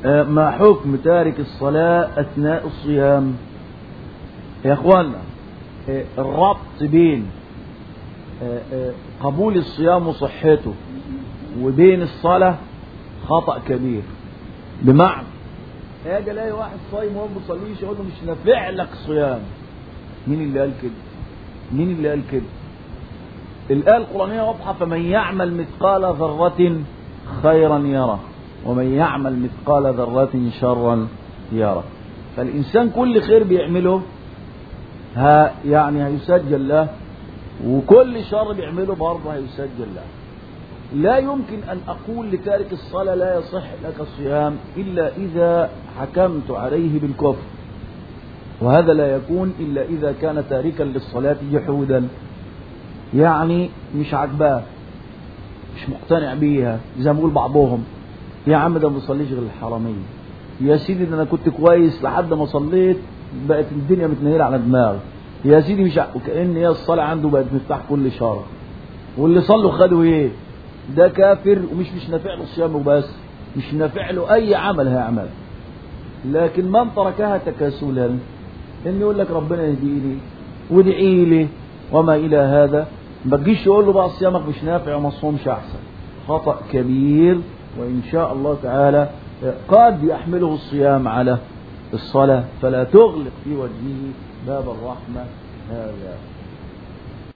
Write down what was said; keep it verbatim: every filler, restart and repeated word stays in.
ما حكم تارك الصلاة أثناء الصيام؟ يا أخوانا، الربط بين قبول الصيام وصحته وبين الصلاة خطأ كبير. بمعنى اجي الاقي واحد صايم وهو ما بيصليش يقول له مش نافع لك صيام. مين اللي قال كده؟ مين اللي قال كده؟ الآية القرآنية واضحة: فمن يعمل مثقال ذرة خيرا يره ومن يعمل مثقال ذرة شرا يره. فالإنسان كل خير بيعمله ها يعني هيسجل له، وكل شر بيعمله برضه هيسجل له. لا يمكن أن أقول لتارك الصلاة لا يصح لك الصيام إلا إذا حكمت عليه بالكفر، وهذا لا يكون إلا إذا كان تاركا للصلاة جحودا، يعني مش عجباه، مش مقتنع بيها. زي ما بيقول بعضهم: يا عم ده ما بيصليش غير الحرامية، يا سيدي ده أنا كنت كويس لحد ما صليت بقت الدنيا متنيلة على دماغي، يا سيدي مش ع... وكأن هي الصلاة عنده بقت مفتاح كل شر، واللي صلوا خدوا ايه؟ ده كافر، ومش مش نافع له الصيام وبس، مش نافع له أي عمل هيعمل. لكن من تركها تكاسلا، إن يقول لك ربنا يهديني وادعي لي وما إلى هذا، ما تجيش يقول له بقى صيامك مش نافع وما تصومش أحسن. خطأ كبير، وإن شاء الله تعالى قد يحمله الصيام على الصلاة، فلا تغلق في وجهه باب الرحمة هذا.